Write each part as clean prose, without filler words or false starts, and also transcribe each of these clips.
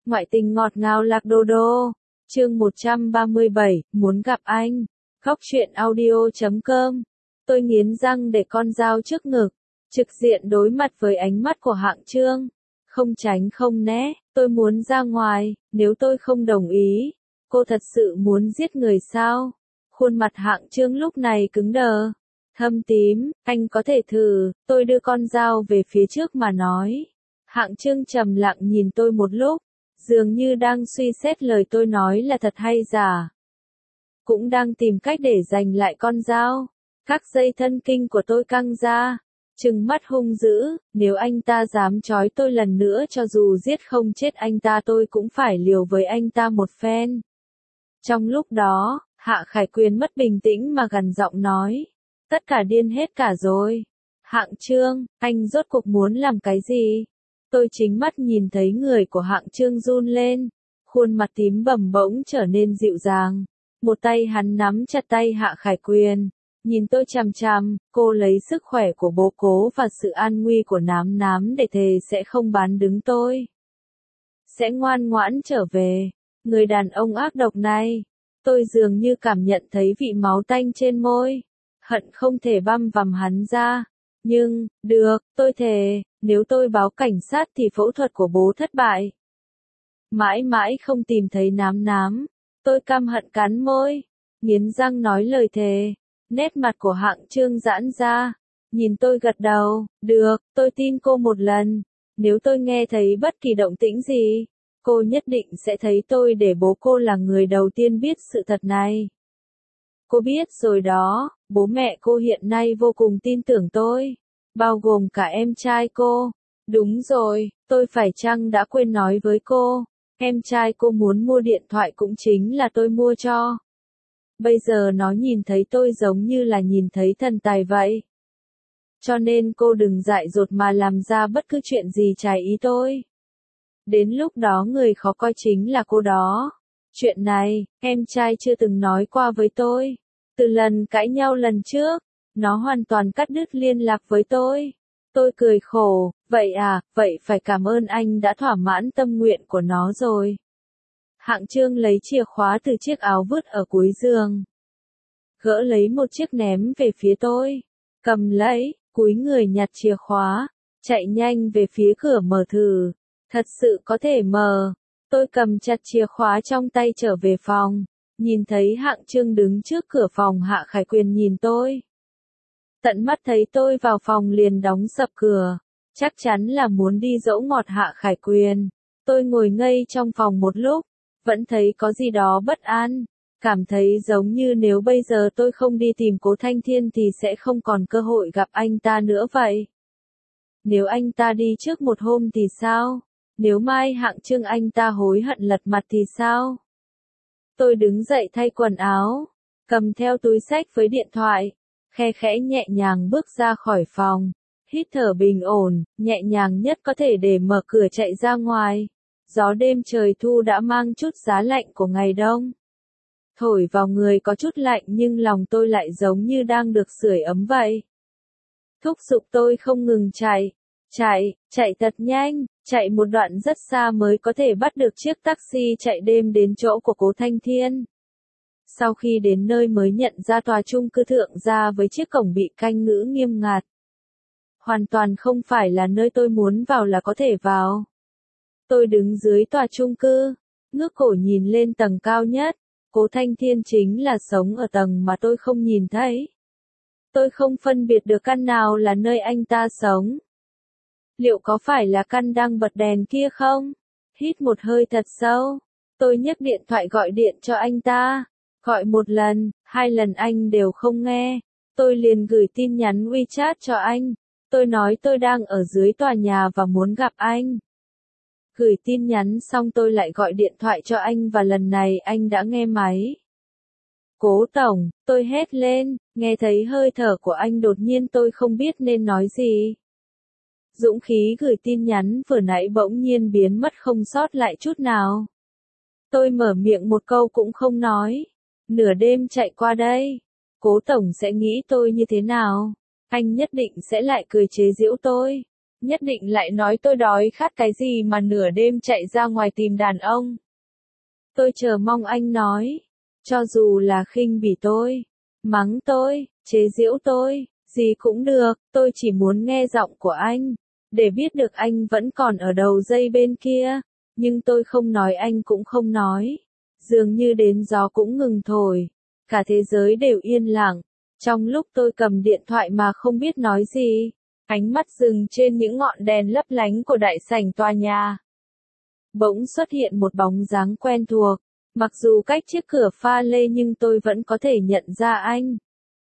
Ngoại tình ngọt ngào lạc đô đô. Chương 137, muốn gặp anh. Góc truyện audio.com. Tôi nghiến răng để con dao trước ngực, trực diện đối mặt với ánh mắt của Hạng Chương. Không tránh không né, tôi muốn ra ngoài, nếu tôi không đồng ý. Cô thật sự muốn giết người sao? Khuôn mặt Hạng Chương lúc này cứng đờ, thâm tím, anh có thể thử. Tôi đưa con dao về phía trước mà nói. Hạng Chương trầm lặng nhìn tôi một lúc, dường như đang suy xét lời tôi nói là thật hay giả. Cũng đang tìm cách để giành lại con dao. Các dây thân kinh của tôi căng ra, trừng mắt hung dữ, nếu anh ta dám trói tôi lần nữa cho dù giết không chết anh ta tôi cũng phải liều với anh ta một phen. Trong lúc đó, Hạ Khải Quyền mất bình tĩnh mà gằn giọng nói, tất cả điên hết cả rồi. Hạng Chương, anh rốt cuộc muốn làm cái gì? Tôi chính mắt nhìn thấy người của Hạng Chương run lên, khuôn mặt tím bầm bỗng trở nên dịu dàng. Một tay hắn nắm chặt tay Hạ Khải Quyền, nhìn tôi chằm chằm, cô lấy sức khỏe của bố cố và sự an nguy của Nám Nám để thề sẽ không bán đứng tôi. Sẽ ngoan ngoãn trở về. Người đàn ông ác độc này. Tôi dường như cảm nhận thấy vị máu tanh trên môi. Hận không thể băm vằm hắn ra. Nhưng, được, tôi thề, nếu tôi báo cảnh sát thì phẫu thuật của bố thất bại. Mãi mãi không tìm thấy Nám Nám. Tôi căm hận cắn môi, nghiến răng nói lời thề. Nét mặt của Hạng Chương giãn ra, nhìn tôi gật đầu, được, tôi tin cô một lần. Nếu tôi nghe thấy bất kỳ động tĩnh gì, cô nhất định sẽ thấy tôi để bố cô là người đầu tiên biết sự thật này. Cô biết rồi đó, bố mẹ cô hiện nay vô cùng tin tưởng tôi, bao gồm cả em trai cô. Đúng rồi, tôi phải chăng đã quên nói với cô, em trai cô muốn mua điện thoại cũng chính là tôi mua cho. Bây giờ nó nhìn thấy tôi giống như là nhìn thấy thần tài vậy. Cho nên cô đừng dại dột mà làm ra bất cứ chuyện gì trái ý tôi. Đến lúc đó người khó coi chính là cô đó. Chuyện này, em trai chưa từng nói qua với tôi. Từ lần cãi nhau lần trước, nó hoàn toàn cắt đứt liên lạc với tôi. Tôi cười khổ, vậy à, vậy phải cảm ơn anh đã thỏa mãn tâm nguyện của nó rồi. Hạng Chương lấy chìa khóa từ chiếc áo vứt ở cuối giường. Gỡ lấy một chiếc ném về phía tôi. Cầm lấy, cúi người nhặt chìa khóa. Chạy nhanh về phía cửa mở thử. Thật sự có thể mở. Tôi cầm chặt chìa khóa trong tay trở về phòng. Nhìn thấy Hạng Chương đứng trước cửa phòng. Hạ Khải Quyền nhìn tôi. Tận mắt thấy tôi vào phòng liền đóng sập cửa. Chắc chắn là muốn đi dỗ ngọt Hạ Khải Quyền. Tôi ngồi ngây trong phòng một lúc. Vẫn thấy có gì đó bất an. Cảm thấy giống như nếu bây giờ tôi không đi tìm Cố Thanh Thiên thì sẽ không còn cơ hội gặp anh ta nữa vậy. Nếu anh ta đi trước một hôm thì sao? Nếu mai Hạng Chương anh ta hối hận lật mặt thì sao? Tôi đứng dậy thay quần áo, cầm theo túi xách với điện thoại, khe khẽ nhẹ nhàng bước ra khỏi phòng, hít thở bình ổn, nhẹ nhàng nhất có thể để mở cửa chạy ra ngoài. Gió đêm trời thu đã mang chút giá lạnh của ngày đông. Thổi vào người có chút lạnh nhưng lòng tôi lại giống như đang được sưởi ấm vậy. Thúc giục tôi không ngừng chạy, chạy thật nhanh, chạy một đoạn rất xa mới có thể bắt được chiếc taxi chạy đêm đến chỗ của Cố Thanh Thiên. Sau khi đến nơi mới nhận ra tòa chung cư Thượng Gia với chiếc cổng bị canh ngữ nghiêm ngặt. Hoàn toàn không phải là nơi tôi muốn vào là có thể vào. Tôi đứng dưới tòa chung cư, ngước cổ nhìn lên tầng cao nhất. Cố Thanh Thiên chính là sống ở tầng mà tôi không nhìn thấy. Tôi không phân biệt được căn nào là nơi anh ta sống. Liệu có phải là căn đang bật đèn kia không? Hít một hơi thật sâu. Tôi nhấc điện thoại gọi điện cho anh ta. Gọi một lần, 2 lần anh đều không nghe. Tôi liền gửi tin nhắn WeChat cho anh. Tôi nói tôi đang ở dưới tòa nhà và muốn gặp anh. Gửi tin nhắn xong tôi lại gọi điện thoại cho anh và lần này anh đã nghe máy. Cố tổng, tôi hét lên, nghe thấy hơi thở của anh đột nhiên tôi không biết nên nói gì. Dũng khí gửi tin nhắn vừa nãy bỗng nhiên biến mất không sót lại chút nào. Tôi mở miệng một câu cũng không nói. Nửa đêm chạy qua đây. Cố tổng sẽ nghĩ tôi như thế nào? Anh nhất định sẽ lại cười chế giễu tôi. Nhất định lại nói tôi đói khát cái gì mà nửa đêm chạy ra ngoài tìm đàn ông. Tôi chờ mong anh nói. Cho dù là khinh bỉ tôi, mắng tôi, chế giễu tôi, gì cũng được, tôi chỉ muốn nghe giọng của anh, để biết được anh vẫn còn ở đầu dây bên kia. Nhưng tôi không nói anh cũng không nói. Dường như đến gió cũng ngừng thổi. Cả thế giới đều yên lặng. Trong lúc tôi cầm điện thoại mà không biết nói gì, ánh mắt dừng trên những ngọn đèn lấp lánh của đại sảnh tòa nhà. Bỗng xuất hiện một bóng dáng quen thuộc. Mặc dù cách chiếc cửa pha lê nhưng tôi vẫn có thể nhận ra anh.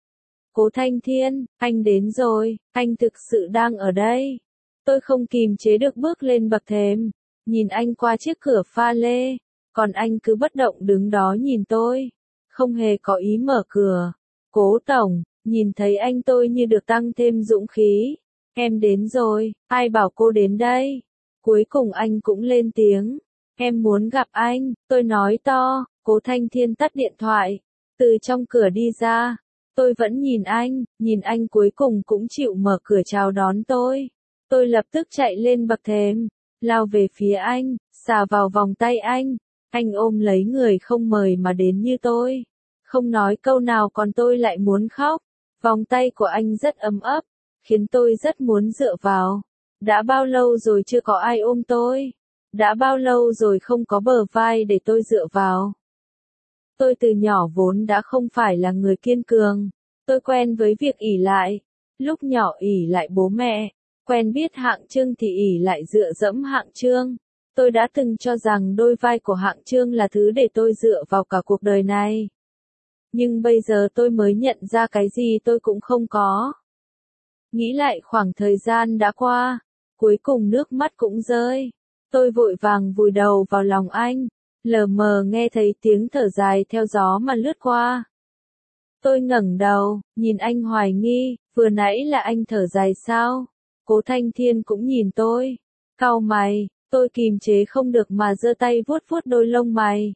Cố Thanh Thiên, anh đến rồi, anh thực sự đang ở đây. Tôi không kìm chế được bước lên bậc thềm, nhìn anh qua chiếc cửa pha lê, còn anh cứ bất động đứng đó nhìn tôi, không hề có ý mở cửa. Cố tổng, nhìn thấy anh tôi như được tăng thêm dũng khí. Em đến rồi, ai bảo cô đến đây? Cuối cùng anh cũng lên tiếng. Em muốn gặp anh, tôi nói to. Cố Thanh Thiên tắt điện thoại, từ trong cửa đi ra. Tôi vẫn nhìn anh cuối cùng cũng chịu mở cửa chào đón tôi. Tôi lập tức chạy lên bậc thềm, lao về phía anh, xà vào vòng tay anh. Anh ôm lấy người không mời mà đến như tôi. Không nói câu nào còn tôi lại muốn khóc. Vòng tay của anh rất ấm ấp, khiến tôi rất muốn dựa vào. Đã bao lâu rồi chưa có ai ôm tôi? Đã bao lâu rồi không có bờ vai để tôi dựa vào? Tôi từ nhỏ vốn đã không phải là người kiên cường. Tôi quen với việc ỷ lại. Lúc nhỏ ỷ lại bố mẹ. Quen biết Hạng Trương thì ỷ lại dựa dẫm Hạng Trương. Tôi đã từng cho rằng đôi vai của Hạng Trương là thứ để tôi dựa vào cả cuộc đời này. Nhưng bây giờ tôi mới nhận ra cái gì tôi cũng không có. Nghĩ lại khoảng thời gian đã qua, cuối cùng nước mắt cũng rơi. Tôi vội vàng vùi đầu vào lòng anh, lờ mờ nghe thấy tiếng thở dài theo gió mà lướt qua. Tôi ngẩng đầu, nhìn anh hoài nghi, vừa nãy là anh thở dài sao? Cố Thanh Thiên cũng nhìn tôi, cau mày, tôi kìm chế không được mà giơ tay vuốt vuốt đôi lông mày.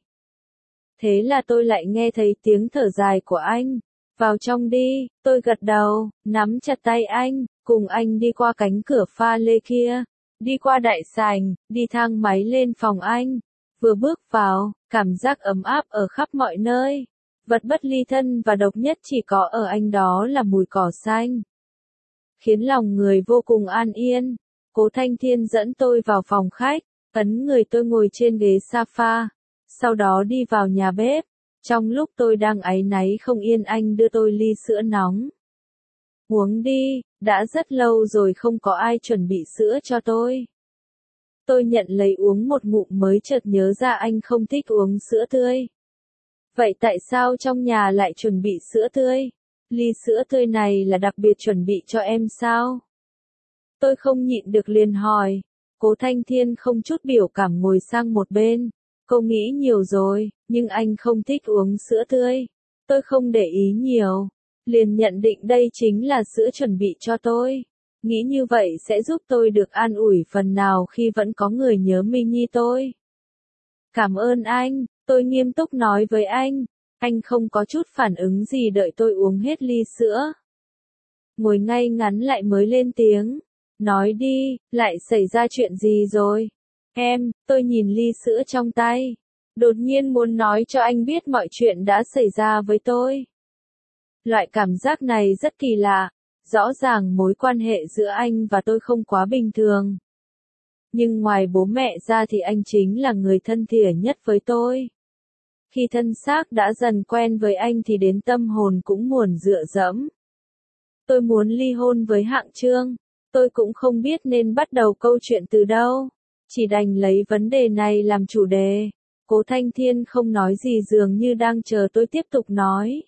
Thế là tôi lại nghe thấy tiếng thở dài của anh. Vào trong đi, tôi gật đầu, nắm chặt tay anh, cùng anh đi qua cánh cửa pha lê kia, đi qua đại sảnh, đi thang máy lên phòng anh. Vừa bước vào, cảm giác ấm áp ở khắp mọi nơi. Vật bất ly thân và độc nhất chỉ có ở anh đó là mùi cỏ xanh. Khiến lòng người vô cùng an yên. Cố Thanh Thiên dẫn tôi vào phòng khách, ấn người tôi ngồi trên ghế sofa, sau đó đi vào nhà bếp. Trong lúc tôi đang áy náy không yên anh đưa tôi ly sữa nóng. Uống đi, đã rất lâu rồi không có ai chuẩn bị sữa cho tôi. Tôi nhận lấy uống một ngụm mới chợt nhớ ra anh không thích uống sữa tươi. Vậy tại sao trong nhà lại chuẩn bị sữa tươi? Ly sữa tươi này là đặc biệt chuẩn bị cho em sao? Tôi không nhịn được liền hỏi. Cố Thanh Thiên không chút biểu cảm ngồi sang một bên. Cô nghĩ nhiều rồi, nhưng anh không thích uống sữa tươi. Tôi không để ý nhiều, liền nhận định đây chính là sữa chuẩn bị cho tôi. Nghĩ như vậy sẽ giúp tôi được an ủi phần nào khi vẫn có người nhớ Mini tôi. Cảm ơn anh, tôi nghiêm túc nói với anh. Anh không có chút phản ứng gì đợi tôi uống hết ly sữa. Ngồi ngay ngắn lại mới lên tiếng. Nói đi, lại xảy ra chuyện gì rồi? Tôi nhìn ly sữa trong tay. Đột nhiên muốn nói cho anh biết mọi chuyện đã xảy ra với tôi. Loại cảm giác này rất kỳ lạ. Rõ ràng mối quan hệ giữa anh và tôi không quá bình thường. Nhưng ngoài bố mẹ ra thì anh chính là người thân thiện nhất với tôi. Khi thân xác đã dần quen với anh thì đến tâm hồn cũng muốn dựa dẫm. Tôi muốn ly hôn với Hạng Trương. Tôi cũng không biết nên bắt đầu câu chuyện từ đâu. Chỉ đành lấy vấn đề này làm chủ đề. Cố Thanh Thiên không nói gì dường như đang chờ tôi tiếp tục nói.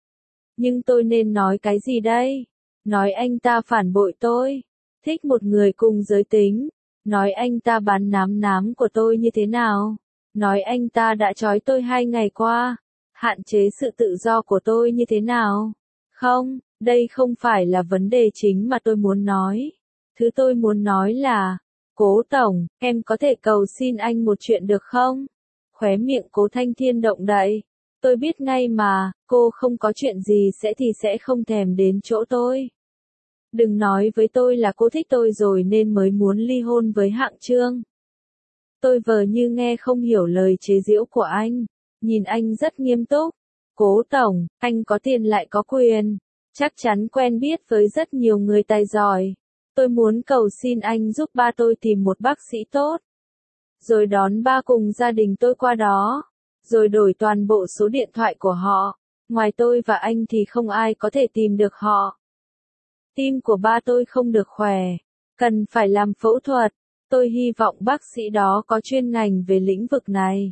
Nhưng tôi nên nói cái gì đây? Nói anh ta phản bội tôi. Thích một người cùng giới tính. Nói anh ta bán nám của tôi như thế nào? Nói anh ta đã trói tôi 2 ngày qua. Hạn chế sự tự do của tôi như thế nào? Không, đây không phải là vấn đề chính mà tôi muốn nói. Thứ tôi muốn nói là, Cố Tổng, em có thể cầu xin anh một chuyện được không? Khóe miệng Cố Thanh Thiên động đậy. Tôi biết ngay mà, cô không có chuyện gì sẽ thì sẽ không thèm đến chỗ tôi. Đừng nói với tôi là cô thích tôi rồi nên mới muốn ly hôn với Hạng Trương. Tôi vờ như nghe không hiểu lời chế giễu của anh, nhìn anh rất nghiêm túc. Cố tổng, anh có tiền lại có quyền, chắc chắn quen biết với rất nhiều người tài giỏi. Tôi muốn cầu xin anh giúp ba tôi tìm một bác sĩ tốt. Rồi đón ba cùng gia đình tôi qua đó. Rồi đổi toàn bộ số điện thoại của họ. Ngoài tôi và anh thì không ai có thể tìm được họ. Tim của ba tôi không được khỏe. Cần phải làm phẫu thuật. Tôi hy vọng bác sĩ đó có chuyên ngành về lĩnh vực này.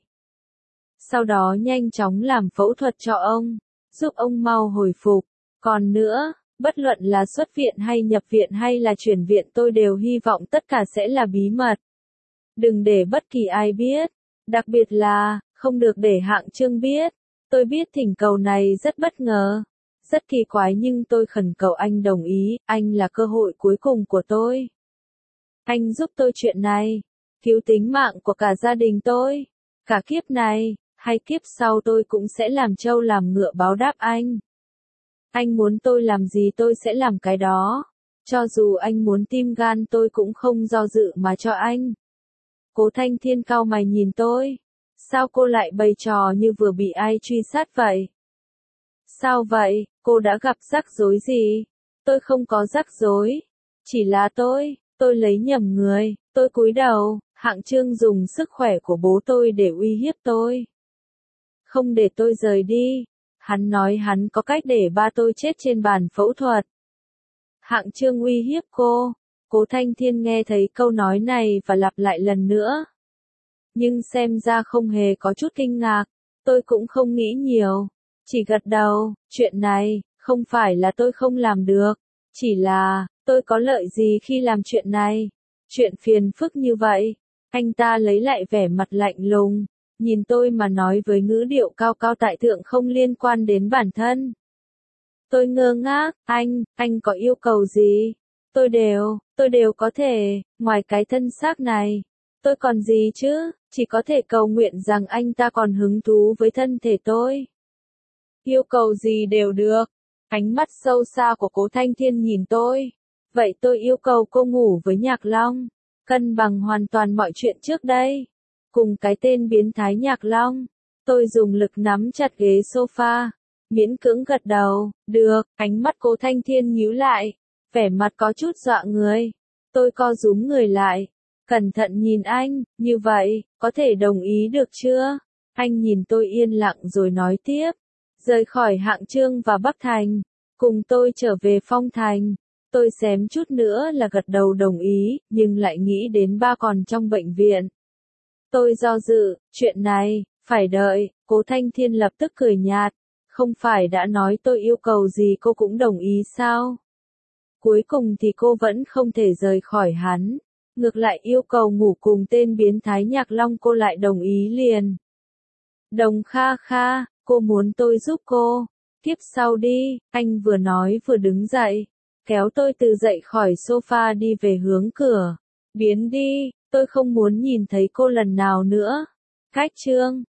Sau đó nhanh chóng làm phẫu thuật cho ông, giúp ông mau hồi phục. Còn nữa, bất luận là xuất viện hay nhập viện hay là chuyển viện tôi đều hy vọng tất cả sẽ là bí mật. Đừng để bất kỳ ai biết, đặc biệt là, không được để Hạng Trương biết. Tôi biết thỉnh cầu này rất bất ngờ, rất kỳ quái nhưng tôi khẩn cầu anh đồng ý, anh là cơ hội cuối cùng của tôi. Anh giúp tôi chuyện này, cứu tính mạng của cả gia đình tôi, cả kiếp này, hay kiếp sau tôi cũng sẽ làm trâu làm ngựa báo đáp anh. Anh muốn tôi làm gì tôi sẽ làm cái đó, cho dù anh muốn tim gan tôi cũng không do dự mà cho anh. Cố Thanh Thiên cau mày nhìn tôi, sao cô lại bày trò như vừa bị ai truy sát vậy? Sao vậy, cô đã gặp rắc rối gì? Tôi không có rắc rối, chỉ là tôi lấy nhầm người, tôi cúi đầu, Hạng Trương dùng sức khỏe của bố tôi để uy hiếp tôi. Không để tôi rời đi, hắn nói hắn có cách để ba tôi chết trên bàn phẫu thuật. Hạng Trương uy hiếp cô, Cố Thanh Thiên nghe thấy câu nói này và lặp lại lần nữa. Nhưng xem ra không hề có chút kinh ngạc, tôi cũng không nghĩ nhiều, chỉ gật đầu, chuyện này, không phải là tôi không làm được, chỉ là, tôi có lợi gì khi làm chuyện này, chuyện phiền phức như vậy. Anh ta lấy lại vẻ mặt lạnh lùng, nhìn tôi mà nói với ngữ điệu cao cao tại thượng không liên quan đến bản thân. Tôi ngơ ngác, anh có yêu cầu gì? Tôi đều có thể, ngoài cái thân xác này. Tôi còn gì chứ, chỉ có thể cầu nguyện rằng anh ta còn hứng thú với thân thể tôi. Yêu cầu gì đều được. Ánh mắt sâu xa của Cố Thanh Thiên nhìn tôi. Vậy tôi yêu cầu cô ngủ với Nhạc Long, cân bằng hoàn toàn mọi chuyện trước đây. Cùng cái tên biến thái Nhạc Long, tôi dùng lực nắm chặt ghế sofa, miễn cưỡng gật đầu, được, ánh mắt Cố Thanh Thiên nhíu lại, vẻ mặt có chút dọa người. Tôi co rúm người lại, cẩn thận nhìn anh, như vậy, có thể đồng ý được chưa? Anh nhìn tôi yên lặng rồi nói tiếp, rời khỏi Hạng Trương và Bắc Thành, cùng tôi trở về Phong Thành. Tôi xém chút nữa là gật đầu đồng ý, nhưng lại nghĩ đến ba còn trong bệnh viện. Tôi do dự, chuyện này, phải đợi, Cố Thanh Thiên lập tức cười nhạt, không phải đã nói tôi yêu cầu gì cô cũng đồng ý sao? Cuối cùng thì cô vẫn không thể rời khỏi hắn, ngược lại yêu cầu ngủ cùng tên biến thái Nhạc Long cô lại đồng ý liền. Đồng Kha Kha, cô muốn tôi giúp cô, tiếp sau đi, anh vừa nói vừa đứng dậy, kéo tôi từ dậy khỏi sofa đi về hướng cửa. Biến đi, tôi không muốn nhìn thấy cô lần nào nữa. Cách Trương.